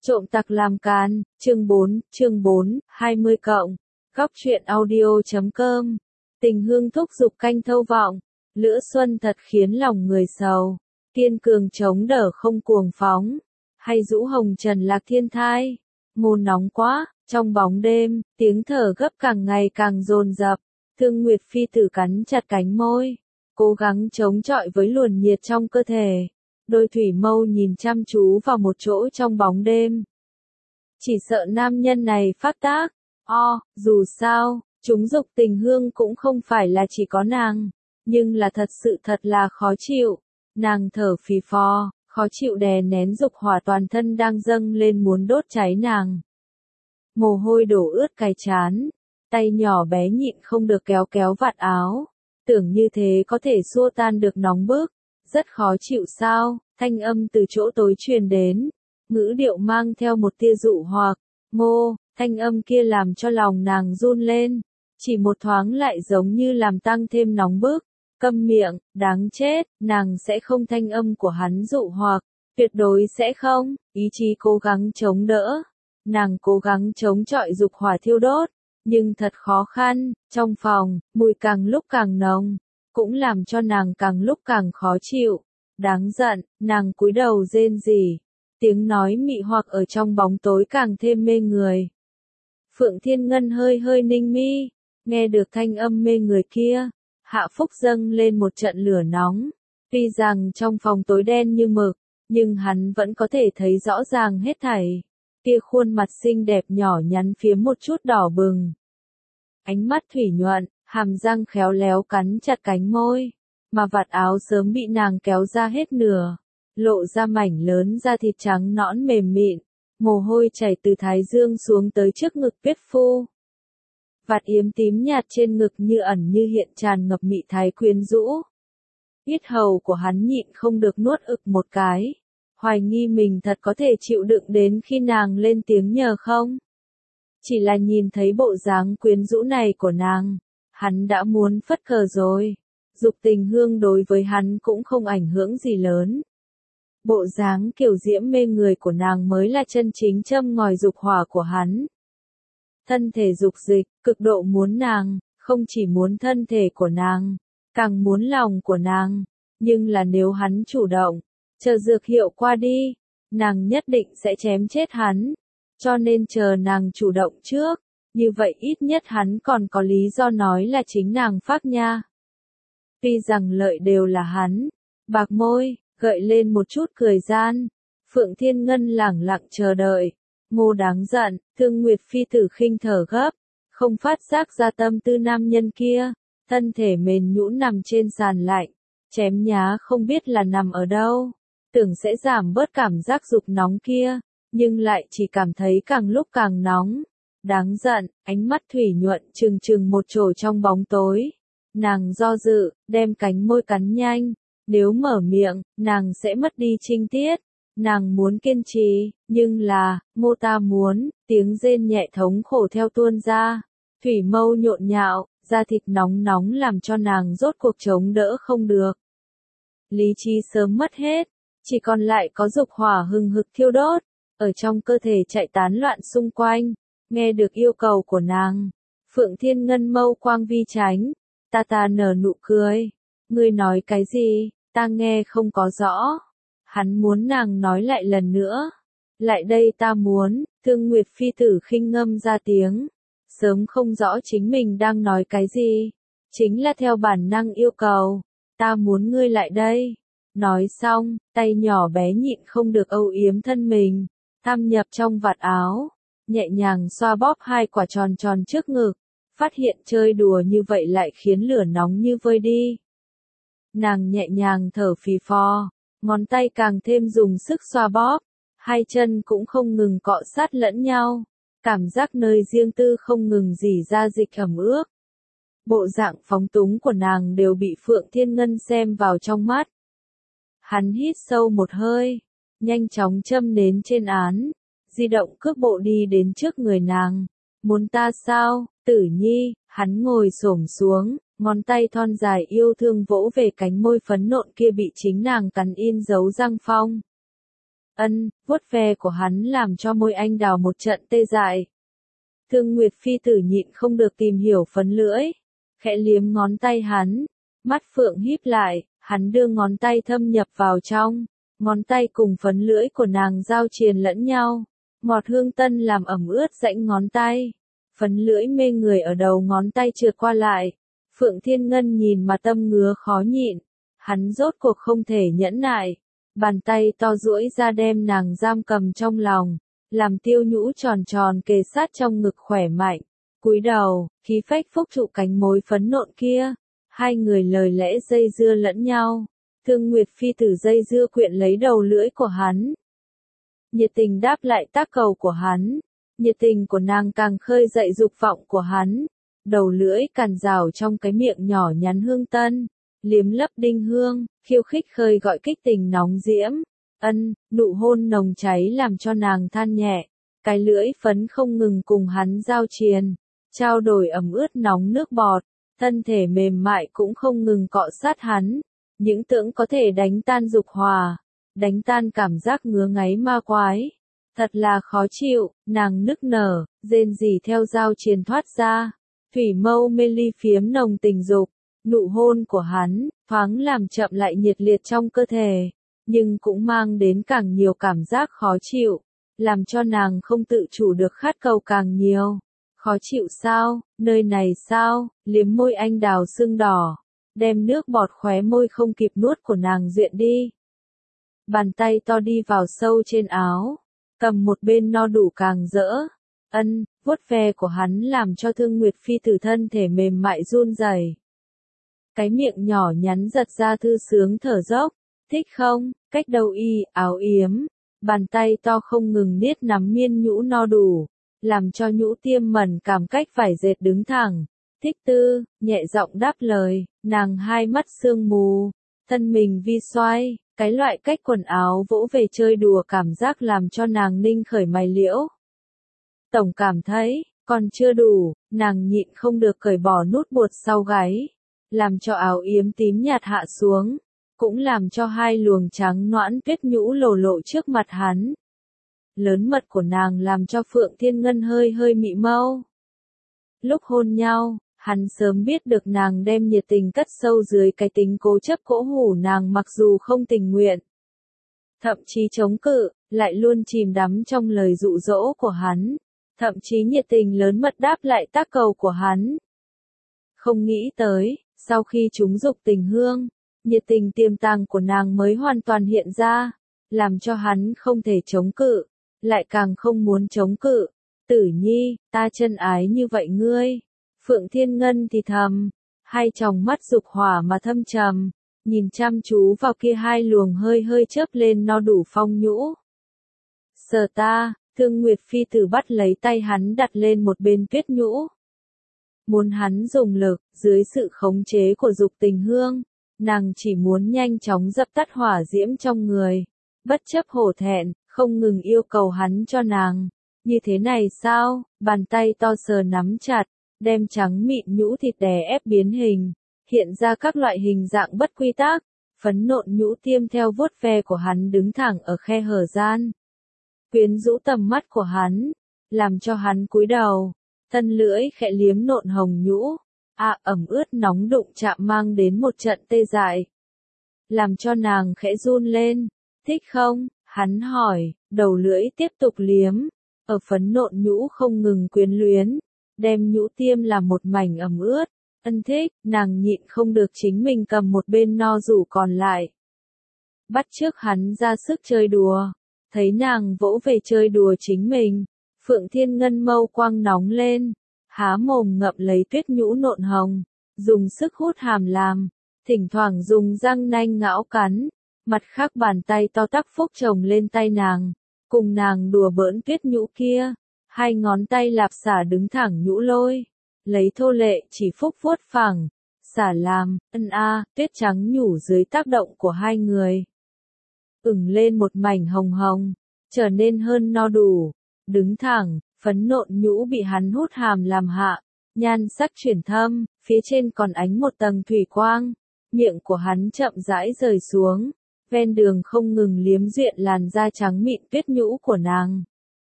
Trộm tặc làm càn, chương 4, 20 cộng. Góc truyện audio.com. Tình hương thúc giục canh thâu vọng. Lửa xuân thật khiến lòng người sầu. Kiên cường chống đỡ không cuồng phóng. Hay rũ hồng trần lạc thiên thai. Ngôn nóng quá, trong bóng đêm, tiếng thở gấp càng ngày càng dồn dập. Thương Nguyệt Phi tử cắn chặt cánh môi. Cố gắng chống chọi với luồn nhiệt trong cơ thể. Đôi thủy mâu nhìn chăm chú vào một chỗ trong bóng đêm. Chỉ sợ nam nhân này phát tác. Dù sao, chúng dục tình hương cũng không phải là chỉ có nàng. Nhưng là thật sự thật là khó chịu. Nàng thở phì phò, khó chịu đè nén dục hỏa toàn thân đang dâng lên muốn đốt cháy nàng. Mồ hôi đổ ướt cái trán. Tay nhỏ bé nhịn không được kéo kéo vạt áo. Tưởng như thế có thể xua tan được nóng bức. Rất khó chịu sao, thanh âm từ chỗ tối truyền đến. Ngữ điệu mang theo một tia dụ hoặc. Ngô, thanh âm kia làm cho lòng nàng run lên. Chỉ một thoáng lại giống như làm tăng thêm nóng bức. Câm miệng, đáng chết, nàng sẽ không thanh âm của hắn dụ hoặc. Tuyệt đối sẽ không, ý chí cố gắng chống đỡ. Nàng cố gắng chống chọi dục hỏa thiêu đốt. Nhưng thật khó khăn, trong phòng, mùi càng lúc càng nồng. Cũng làm cho nàng càng lúc càng khó chịu. Đáng giận, nàng cúi đầu rên rỉ. Tiếng nói mị hoặc ở trong bóng tối càng thêm mê người. Phượng Thiên Ngân hơi hơi ninh mi, nghe được thanh âm mê người kia. Hạ Phúc dâng lên một trận lửa nóng. Tuy rằng trong phòng tối đen như mực, nhưng hắn vẫn có thể thấy rõ ràng hết thảy. Kia khuôn mặt xinh đẹp nhỏ nhắn phía một chút đỏ bừng. Ánh mắt thủy nhuận, hàm răng khéo léo cắn chặt cánh môi, mà vạt áo sớm bị nàng kéo ra hết nửa, lộ ra mảnh lớn da thịt trắng nõn mềm mịn, mồ hôi chảy từ thái dương xuống tới trước ngực Tuyết Phu. Vạt yếm tím nhạt trên ngực như ẩn như hiện tràn ngập mị thái quyến rũ. Yết hầu của hắn nhịn không được nuốt ực một cái, hoài nghi mình thật có thể chịu đựng đến khi nàng lên tiếng nhờ không. Chỉ là nhìn thấy bộ dáng quyến rũ này của nàng, hắn đã muốn phất cờ rồi. Dục tình hương đối với hắn cũng không ảnh hưởng gì lớn. Bộ dáng kiểu diễm mê người của nàng mới là chân chính châm ngòi dục hỏa của hắn. Thân thể dục dịch, cực độ muốn nàng, không chỉ muốn thân thể của nàng, càng muốn lòng của nàng. Nhưng là nếu hắn chủ động, chờ dược hiệu qua đi, nàng nhất định sẽ chém chết hắn. Cho nên chờ nàng chủ động trước, như vậy ít nhất hắn còn có lý do nói là chính nàng phác nha. Tuy rằng lợi đều là hắn, bạc môi, gợi lên một chút cười gian. Phượng Thiên Ngân lẳng lặng chờ đợi. Ngô đáng giận, Thương Nguyệt Phi tử khinh thở gấp, không phát giác ra tâm tư nam nhân kia, thân thể mềm nhũn nằm trên sàn lạnh, chém nhá không biết là nằm ở đâu, tưởng sẽ giảm bớt cảm giác dục nóng kia, nhưng lại chỉ cảm thấy càng lúc càng nóng. Đáng giận, ánh mắt thủy nhuận trừng trừng một chổi trong bóng tối. Nàng do dự, đem cánh môi cắn nhanh, nếu mở miệng, nàng sẽ mất đi trinh tiết. Nàng muốn kiên trì, nhưng là, mô ta muốn, tiếng rên nhẹ thống khổ theo tuôn ra. Thủy mâu nhộn nhạo, da thịt nóng nóng làm cho nàng rốt cuộc chống đỡ không được. Lý trí sớm mất hết, chỉ còn lại có dục hỏa hừng hực thiêu đốt, ở trong cơ thể chạy tán loạn xung quanh. Nghe được yêu cầu của nàng, Phượng Thiên Ngân mâu quang vi tránh, ta nở nụ cười. Ngươi nói cái gì, ta nghe không có rõ. Hắn muốn nàng nói lại lần nữa. Lại đây ta muốn, Thương Nguyệt Phi tử khinh ngâm ra tiếng. Sớm không rõ chính mình đang nói cái gì. Chính là theo bản năng yêu cầu. Ta muốn ngươi lại đây. Nói xong, tay nhỏ bé nhịn không được âu yếm thân mình. Tham nhập trong vạt áo. Nhẹ nhàng xoa bóp hai quả tròn tròn trước ngực. Phát hiện chơi đùa như vậy lại khiến lửa nóng như vơi đi. Nàng nhẹ nhàng thở phì phò. Ngón tay càng thêm dùng sức xoa bóp, hai chân cũng không ngừng cọ sát lẫn nhau, cảm giác nơi riêng tư không ngừng rỉ ra dịch ẩm ướt. Bộ dạng phóng túng của nàng đều bị Phượng Thiên Ngân xem vào trong mắt. Hắn hít sâu một hơi, nhanh chóng châm nến trên án, di động cước bộ đi đến trước người nàng. Muốn ta sao, Tử Nhi? Hắn ngồi xổm xuống. Ngón tay thon dài yêu thương vỗ về cánh môi phấn nộn kia bị chính nàng cắn in dấu răng phong. Vuốt ve của hắn làm cho môi anh đào một trận tê dại. Thương Nguyệt Phi tử nhịn không được tìm hiểu phấn lưỡi, khẽ liếm ngón tay hắn, mắt phượng híp lại, hắn đưa ngón tay thâm nhập vào trong, ngón tay cùng phấn lưỡi của nàng giao triền lẫn nhau, ngọt hương tân làm ẩm ướt rãnh ngón tay, phấn lưỡi mê người ở đầu ngón tay trượt qua lại, Phượng Thiên Ngân nhìn mà tâm ngứa khó nhịn, hắn rốt cuộc không thể nhẫn nại, bàn tay to duỗi ra đem nàng giam cầm trong lòng, làm Tiêu Nhũ tròn tròn kề sát trong ngực khỏe mạnh, cúi đầu, khí phách phúc trụ cánh môi phấn nộn kia, hai người lời lẽ dây dưa lẫn nhau, Thương Nguyệt Phi tử dây dưa quyện lấy đầu lưỡi của hắn. Nhiệt tình đáp lại tác cầu của hắn, nhiệt tình của nàng càng khơi dậy dục vọng của hắn, đầu lưỡi càn rào trong cái miệng nhỏ nhắn hương tân, liếm lấp đinh hương, khiêu khích khơi gọi kích tình nóng diễm. Nụ hôn nồng cháy làm cho nàng than nhẹ, cái lưỡi phấn không ngừng cùng hắn giao triền, trao đổi ẩm ướt nóng nước bọt, thân thể mềm mại cũng không ngừng cọ sát hắn, những tưởng có thể đánh tan dục hòa, đánh tan cảm giác ngứa ngáy ma quái. Thật là khó chịu, nàng nức nở, rên rỉ theo giao triền thoát ra, thủy mâu mê ly phiếm nồng tình dục, nụ hôn của hắn, thoáng làm chậm lại nhiệt liệt trong cơ thể, nhưng cũng mang đến càng nhiều cảm giác khó chịu, làm cho nàng không tự chủ được khát cầu càng nhiều. Khó chịu sao, nơi này sao, liếm môi anh đào sưng đỏ, đem nước bọt khóe môi không kịp nuốt của nàng duyện đi. Bàn tay to đi vào sâu trên áo, cầm một bên no đủ càng rỡ. Vuốt ve của hắn làm cho Thương Nguyệt Phi tử thân thể mềm mại run rẩy. Cái miệng nhỏ nhắn giật ra thư sướng thở dốc, thích không, cách đầu y, áo yếm, bàn tay to không ngừng niết nắm miên nhũ no đủ, làm cho nhũ tiêm mẩn cảm cách vải dệt đứng thẳng. Thích tư, nhẹ giọng đáp lời, nàng hai mắt sương mù, thân mình vi xoay, cái loại cách quần áo vỗ về chơi đùa cảm giác làm cho nàng ninh khởi mày liễu. Tổng cảm thấy, còn chưa đủ, nàng nhịn không được cởi bỏ nút buộc sau gáy, làm cho áo yếm tím nhạt hạ xuống, cũng làm cho hai luồng trắng nõn tuyết nhũ lộ lộ trước mặt hắn. Lớn mật của nàng làm cho Phượng Thiên Ngân hơi hơi mị mâu. Lúc hôn nhau, hắn sớm biết được nàng đem nhiệt tình cất sâu dưới cái tính cố chấp cỗ hủ nàng mặc dù không tình nguyện. Thậm chí chống cự, lại luôn chìm đắm trong lời dụ dỗ của hắn. Thậm chí nhiệt tình lớn mật đáp lại tác cầu của hắn. Không nghĩ tới, sau khi chúng dục tình hương, nhiệt tình tiềm tàng của nàng mới hoàn toàn hiện ra, làm cho hắn không thể chống cự, lại càng không muốn chống cự. Tử Nhi, ta chân ái như vậy ngươi. Phượng Thiên Ngân thì thầm, hai tròng mắt dục hỏa mà thâm trầm, nhìn chăm chú vào kia hai luồng hơi hơi chớp lên no đủ phong nhũ. Sờ ta, Thương Nguyệt Phi tử bắt lấy tay hắn đặt lên một bên tuyết nhũ. Muốn hắn dùng lực, dưới sự khống chế của dục tình hương, nàng chỉ muốn nhanh chóng dập tắt hỏa diễm trong người, bất chấp hổ thẹn, không ngừng yêu cầu hắn cho nàng. Như thế này sao, bàn tay to sờ nắm chặt, đem trắng mịn nhũ thịt đè ép biến hình, hiện ra các loại hình dạng bất quy tắc, phấn nộn nhũ tiêm theo vuốt ve của hắn đứng thẳng ở khe hở gian. Quyến rũ tầm mắt của hắn, làm cho hắn cúi đầu, thân lưỡi khẽ liếm nộn hồng nhũ, ẩm ướt nóng đụng chạm mang đến một trận tê dại. Làm cho nàng khẽ run lên, thích không, hắn hỏi, đầu lưỡi tiếp tục liếm, ở phấn nộn nhũ không ngừng quyến luyến, đem nhũ tiêm làm một mảnh ẩm ướt, thích, nàng nhịn không được chính mình cầm một bên no rủ còn lại. Bắt chước hắn ra sức chơi đùa. Thấy nàng vỗ về chơi đùa chính mình, Phượng Thiên Ngân mâu quang nóng lên, há mồm ngậm lấy tuyết nhũ nộn hồng, dùng sức hút hàm làm, thỉnh thoảng dùng răng nanh ngão cắn, mặt khác bàn tay to tắc phúc chồng lên tay nàng, cùng nàng đùa bỡn tuyết nhũ kia, hai ngón tay lạp xả đứng thẳng nhũ lôi, lấy thô lệ chỉ phúc vuốt phẳng, xả làm, tuyết trắng nhủ dưới tác động của hai người. Ửng lên một mảnh hồng hồng, trở nên hơn no đủ, đứng thẳng, phấn nộn nhũ bị hắn hút hàm làm hạ, nhan sắc chuyển thâm, phía trên còn ánh một tầng thủy quang, miệng của hắn chậm rãi rời xuống, ven đường không ngừng liếm duyện làn da trắng mịn tuyết nhũ của nàng.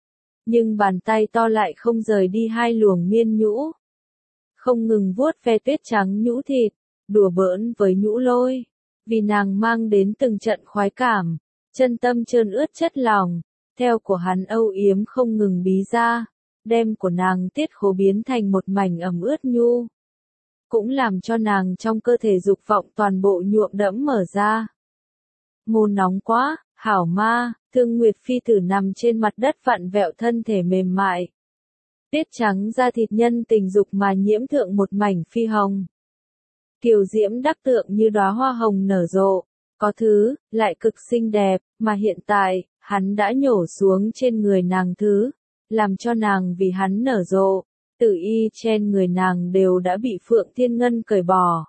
Nhưng bàn tay to lại không rời đi hai luồng miên nhũ. Không ngừng vuốt ve tuyết trắng nhũ thịt, đùa bỡn với nhũ lôi. Vì nàng mang đến từng trận khoái cảm, chân tâm trơn ướt chất lòng, theo của hắn âu yếm không ngừng bí ra, đem của nàng tiết khố biến thành một mảnh ẩm ướt nhu. Cũng làm cho nàng trong cơ thể dục vọng toàn bộ nhuộm đẫm mở ra. Ngôn nóng quá, hảo ma, Thương Nguyệt phi tử nằm trên mặt đất vặn vẹo thân thể mềm mại. Tuyết trắng da thịt nhân tình dục mà nhiễm thượng một mảnh phi hồng. Kiều diễm đắc tượng như đóa hoa hồng nở rộ, có thứ, lại cực xinh đẹp, mà hiện tại, hắn đã nhổ xuống trên người nàng thứ, làm cho nàng vì hắn nở rộ, tử y trên người nàng đều đã bị Phượng Thiên Ngân cởi bỏ.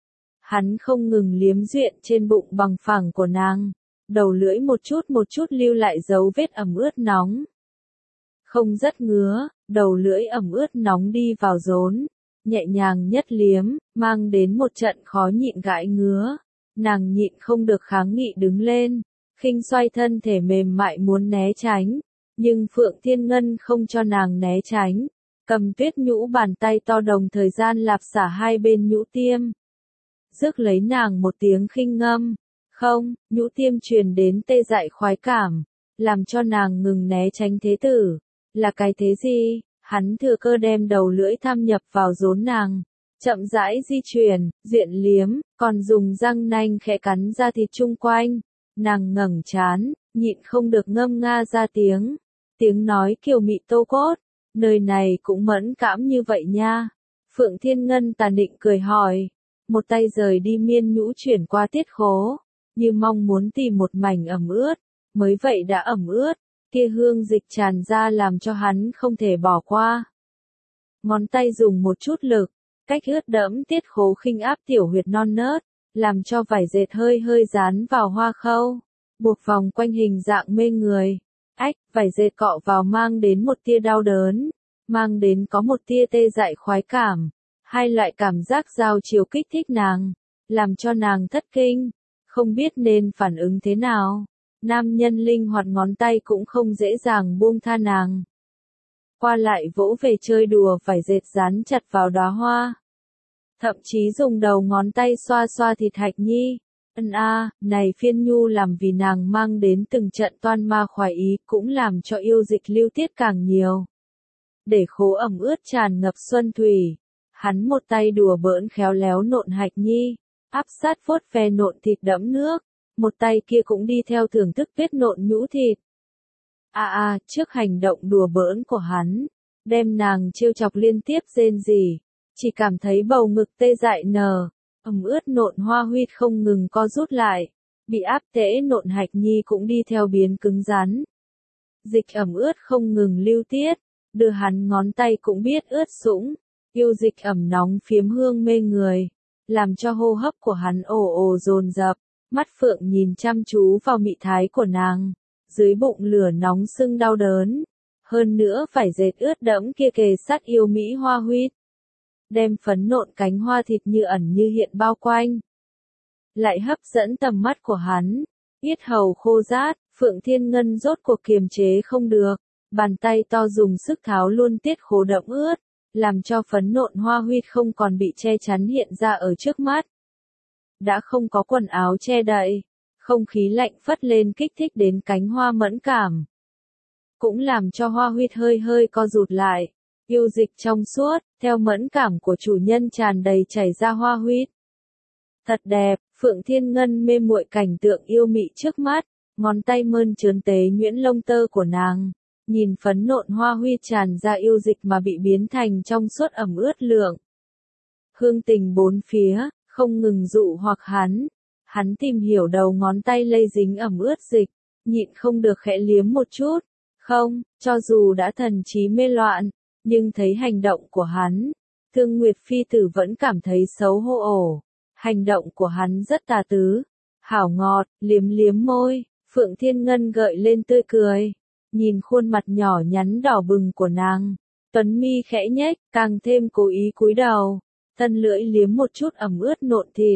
Hắn không ngừng liếm duyện trên bụng bằng phẳng của nàng, đầu lưỡi một chút lưu lại dấu vết ẩm ướt nóng. Không rất ngứa, đầu lưỡi ẩm ướt nóng đi vào rốn, nhẹ nhàng nhất liếm, mang đến một trận khó nhịn gãi ngứa. Nàng nhịn không được kháng nghị đứng lên, khinh xoay thân thể mềm mại muốn né tránh, nhưng Phượng Thiên Ngân không cho nàng né tránh, cầm tuyết nhũ bàn tay to đồng thời gian lạp xả hai bên nhũ tiêm. Rước lấy nàng một tiếng khinh ngâm, không, nhũ tiêm truyền đến tê dại khoái cảm, làm cho nàng ngừng né tránh thế tử. Là cái thế gì? Hắn thừa cơ đem đầu lưỡi thâm nhập vào rốn nàng, chậm rãi di chuyển, duyện liếm, còn dùng răng nanh khẽ cắn ra thịt chung quanh. Nàng ngẩng trán, nhịn không được ngâm nga ra tiếng. Tiếng nói kiều mị tô cốt, nơi này cũng mẫn cảm như vậy nha. Phượng Thiên Ngân tà định cười hỏi, một tay rời đi miên nhũ chuyển qua tiết khố, như mong muốn tìm một mảnh ẩm ướt, mới vậy đã ẩm ướt, kia hương dịch tràn ra làm cho hắn không thể bỏ qua. Ngón tay dùng một chút lực, cách ướt đẫm tiết khố khinh áp tiểu huyệt non nớt, làm cho vải dệt hơi hơi dán vào hoa khâu, buộc vòng quanh hình dạng mê người. Ách, vải dệt cọ vào mang đến một tia đau đớn, mang đến có một tia tê dại khoái cảm, hai loại cảm giác giao chiều kích thích nàng, làm cho nàng thất kinh, không biết nên phản ứng thế nào. Nam nhân linh hoạt ngón tay cũng không dễ dàng buông tha nàng. Qua lại vỗ về chơi đùa vải dệt dán chặt vào đóa hoa. Thậm chí dùng đầu ngón tay xoa xoa thịt hạch nhi. Này phiên nhu làm vì nàng mang đến từng trận toan ma khoái ý cũng làm cho yêu dịch lưu tiết càng nhiều. Để khố ẩm ướt tràn ngập xuân thủy. Hắn một tay đùa bỡn khéo léo nộn hạch nhi, áp sát vuốt ve nộn thịt đẫm nước. Một tay kia cũng đi theo thưởng thức tuyết nộn nhũ thịt. Trước hành động đùa bỡn của hắn, đem nàng trêu chọc liên tiếp rên rỉ, chỉ cảm thấy bầu ngực tê dại nở, ẩm ướt nộn hoa huyết không ngừng co rút lại, bị áp tễ nộn hạch nhi cũng đi theo biến cứng rắn. Dịch ẩm ướt không ngừng lưu tiết, đưa hắn ngón tay cũng biết ướt sũng, yêu dịch ẩm nóng phiếm hương mê người, làm cho hô hấp của hắn ồ ồ dồn dập. Mắt Phượng nhìn chăm chú vào mị thái của nàng, dưới bụng lửa nóng sưng đau đớn. Hơn nữa phải dệt ướt đẫm kia kề sát yêu mỹ hoa huyết. Đem phấn nộn cánh hoa thịt như ẩn như hiện bao quanh. Lại hấp dẫn tầm mắt của hắn. Yết hầu khô rát, Phượng Thiên Ngân rốt cuộc kiềm chế không được. Bàn tay to dùng sức tháo luôn tiết khố đẫm ướt, làm cho phấn nộn hoa huyết không còn bị che chắn hiện ra ở trước mắt. Đã không có quần áo che đậy, không khí lạnh phất lên kích thích đến cánh hoa mẫn cảm. Cũng làm cho hoa huyết hơi hơi co rụt lại, yêu dịch trong suốt, theo mẫn cảm của chủ nhân tràn đầy chảy ra hoa huyết. Thật đẹp, Phượng Thiên Ngân mê muội cảnh tượng yêu mị trước mắt, ngón tay mơn trớn tế nhuyễn lông tơ của nàng, nhìn phấn nộn hoa huyết tràn ra yêu dịch mà bị biến thành trong suốt ẩm ướt lượng. Hương tình bốn phía. Không ngừng dụ hoặc hắn tìm hiểu đầu ngón tay lây dính ẩm ướt dịch, nhịn không được khẽ liếm một chút, không, cho dù đã thần trí mê loạn, nhưng thấy hành động của hắn, Thương Nguyệt phi tử vẫn cảm thấy xấu hổ ổ, hành động của hắn rất tà tứ, hảo ngọt, liếm liếm môi, Phượng Thiên Ngân gợi lên tươi cười, nhìn khuôn mặt nhỏ nhắn đỏ bừng của nàng, tuấn mi khẽ nhếch, càng thêm cố ý cúi đầu. Thân lưỡi liếm một chút ẩm ướt nộn thịt,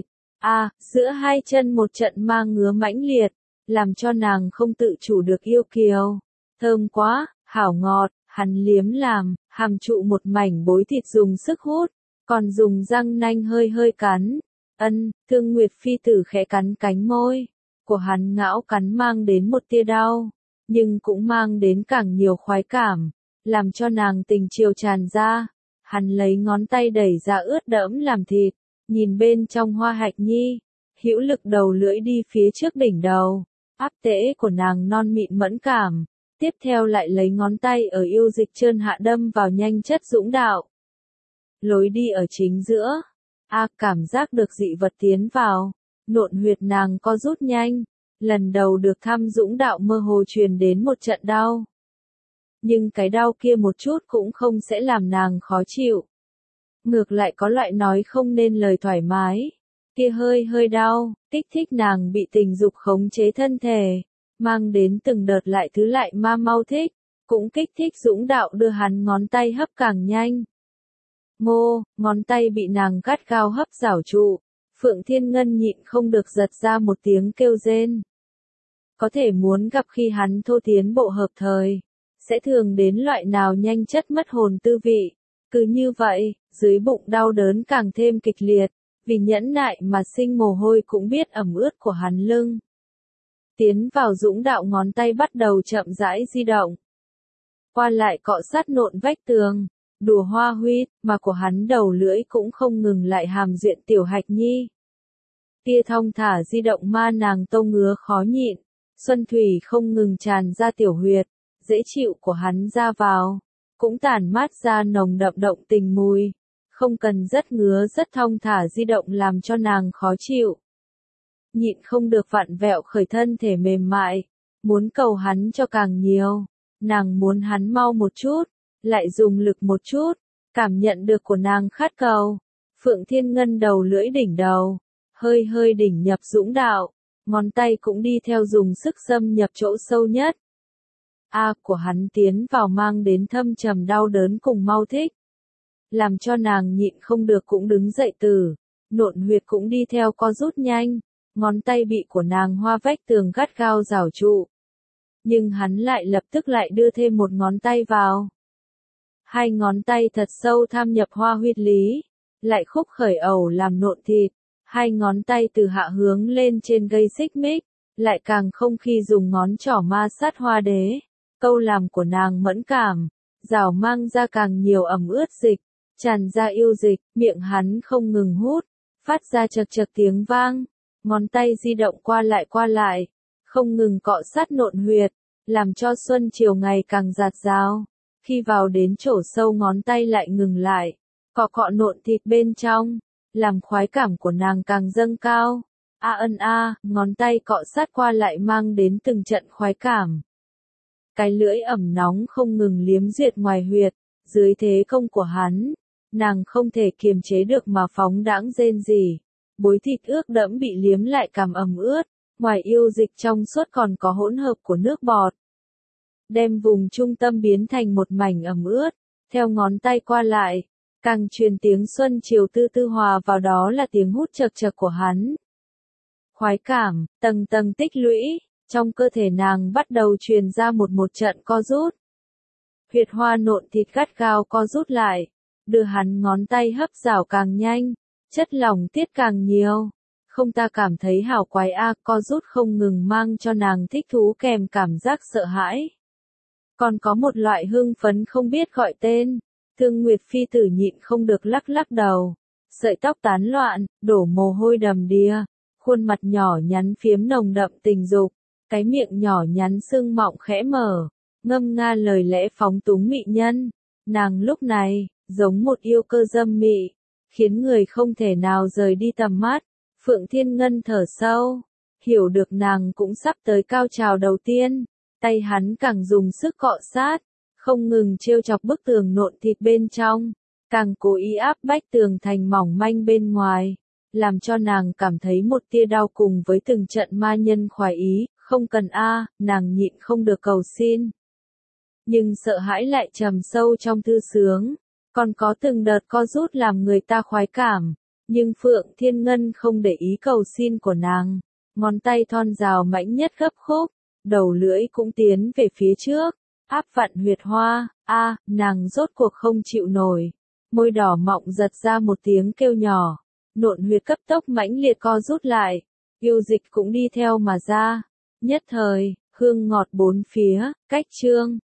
Giữa hai chân một trận ma ngứa mãnh liệt, làm cho nàng không tự chủ được yêu kiều. Thơm quá, hảo ngọt, hắn liếm làm, hàm trụ một mảnh bối thịt dùng sức hút, còn dùng răng nanh hơi hơi cắn. Thương Nguyệt phi tử khẽ cắn cánh môi của hắn, ngão cắn mang đến một tia đau, nhưng cũng mang đến càng nhiều khoái cảm, làm cho nàng tình chiều tràn ra. Hắn lấy ngón tay đẩy ra ướt đẫm làm thịt, nhìn bên trong hoa hạch nhi, hữu lực đầu lưỡi đi phía trước đỉnh đầu, áp tễ của nàng non mịn mẫn cảm, tiếp theo lại lấy ngón tay ở yêu dịch trơn hạ đâm vào nhanh chất dũng đạo. Lối đi ở chính giữa, cảm giác được dị vật tiến vào, nộn huyệt nàng co rút nhanh, lần đầu được thăm dũng đạo mơ hồ truyền đến một trận đau. Nhưng cái đau kia một chút cũng không sẽ làm nàng khó chịu. Ngược lại có loại nói không nên lời thoải mái. Kia hơi hơi đau, kích thích nàng bị tình dục khống chế thân thể, mang đến từng đợt lại thứ lại ma mau thích, cũng kích thích dũng đạo đưa hắn ngón tay hấp càng nhanh. Ngón tay bị nàng gắt gao hấp giảo trụ, Phượng Thiên Ngân nhịn không được giật ra một tiếng kêu rên. Có thể muốn gặp khi hắn thô tiến bộ hợp thời, sẽ thường đến loại nào nhanh chất mất hồn tư vị. Cứ như vậy, dưới bụng đau đớn càng thêm kịch liệt, vì nhẫn nại mà sinh mồ hôi cũng biết ẩm ướt của hắn lưng. Tiến vào dũng đạo ngón tay bắt đầu chậm rãi di động. Qua lại cọ sát nộn vách tường, đùa hoa huyết, mà của hắn đầu lưỡi cũng không ngừng lại hàm duyện tiểu hạch nhi. Tia thong thả di động ma nàng tâu ngứa khó nhịn, xuân thủy không ngừng tràn ra tiểu huyệt, dễ chịu của hắn ra vào, cũng tản mát ra nồng đậm động tình mùi, không cần rất ngứa rất thong thả di động làm cho nàng khó chịu. Nhịn không được vặn vẹo khởi thân thể mềm mại, muốn cầu hắn cho càng nhiều, nàng muốn hắn mau một chút, lại dùng lực một chút, cảm nhận được của nàng khát cầu. Phượng Thiên Ngân đầu lưỡi đỉnh đầu, hơi hơi đỉnh nhập dũng đạo, ngón tay cũng đi theo dùng sức xâm nhập chỗ sâu nhất. Của hắn tiến vào mang đến thâm trầm đau đớn cùng mau thích, làm cho nàng nhịn không được cũng đứng dậy từ, nộn huyệt cũng đi theo co rút nhanh, ngón tay bị của nàng hoa vách tường gắt gao giảo trụ. Nhưng hắn lại lập tức lại đưa thêm một ngón tay vào. Hai ngón tay thật sâu tham nhập hoa huyệt lý, lại khúc khởi ẩu làm nộn thịt, hai ngón tay từ hạ hướng lên trên gây xích mích, lại càng không khi dùng ngón trỏ ma sát hoa đế, câu làm của nàng mẫn cảm, rào mang ra càng nhiều ẩm ướt dịch, tràn ra yêu dịch, miệng hắn không ngừng hút, phát ra chật chật tiếng vang, ngón tay di động qua lại, không ngừng cọ sát nộn huyệt, làm cho xuân chiều ngày càng rạt rào. Khi vào đến chỗ sâu ngón tay lại ngừng lại, cọ nộn thịt bên trong, làm khoái cảm của nàng càng dâng cao. Ngón tay cọ sát qua lại mang đến từng trận khoái cảm. Cái lưỡi ẩm nóng không ngừng liếm duyệt ngoài huyệt, dưới thế công của hắn, nàng không thể kiềm chế được mà phóng đãng rên rỉ. Bối thịt ướt đẫm bị liếm lại cảm ẩm ướt, ngoài yêu dịch trong suốt còn có hỗn hợp của nước bọt. Đem vùng trung tâm biến thành một mảnh ẩm ướt, theo ngón tay qua lại, càng truyền tiếng xuân chiều tư tư hòa vào đó là tiếng hút chật chật của hắn. Khoái cảm, tầng tầng tích lũy, trong cơ thể nàng bắt đầu truyền ra một trận co rút. Huyệt hoa nộn thịt gắt gao co rút lại, đưa hắn ngón tay hấp rảo càng nhanh, chất lỏng tiết càng nhiều. Không ta cảm thấy hảo quái co rút không ngừng mang cho nàng thích thú kèm cảm giác sợ hãi. Còn có một loại hưng phấn không biết gọi tên, Thương Nguyệt phi tử nhịn không được lắc lắc đầu, sợi tóc tán loạn, đổ mồ hôi đầm đìa, khuôn mặt nhỏ nhắn phiếm nồng đậm tình dục, cái miệng nhỏ nhắn sưng mọng khẽ mở, ngâm nga lời lẽ phóng túng mị nhân. Nàng lúc này, giống một yêu cơ dâm mị, khiến người không thể nào rời đi tầm mắt. Phượng Thiên Ngân thở sâu, hiểu được nàng cũng sắp tới cao trào đầu tiên, tay hắn càng dùng sức cọ sát, không ngừng trêu chọc bức tường nộn thịt bên trong, càng cố ý áp bách tường thành mỏng manh bên ngoài, làm cho nàng cảm thấy một tia đau cùng với từng trận ma nhân khoái ý, không cần nàng nhịn không được cầu xin. Nhưng sợ hãi lại trầm sâu trong thư sướng, còn có từng đợt co rút làm người ta khoái cảm, Nhưng Phượng Thiên Ngân không để ý cầu xin của nàng. Ngón tay thon rào mãnh nhất gấp khúc, đầu lưỡi cũng tiến về phía trước, áp vặn huyệt hoa, nàng rốt cuộc không chịu nổi. Môi đỏ mọng giật ra một tiếng kêu nhỏ, nộn huyệt cấp tốc mãnh liệt co rút lại, yêu dịch cũng đi theo mà ra. Nhất thời, hương ngọt bốn phía, cách chương.